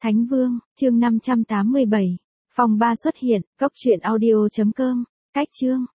Thánh Vương, chương 587. Phòng 3 xuất hiện, cốc truyện audio.com. Cách chương.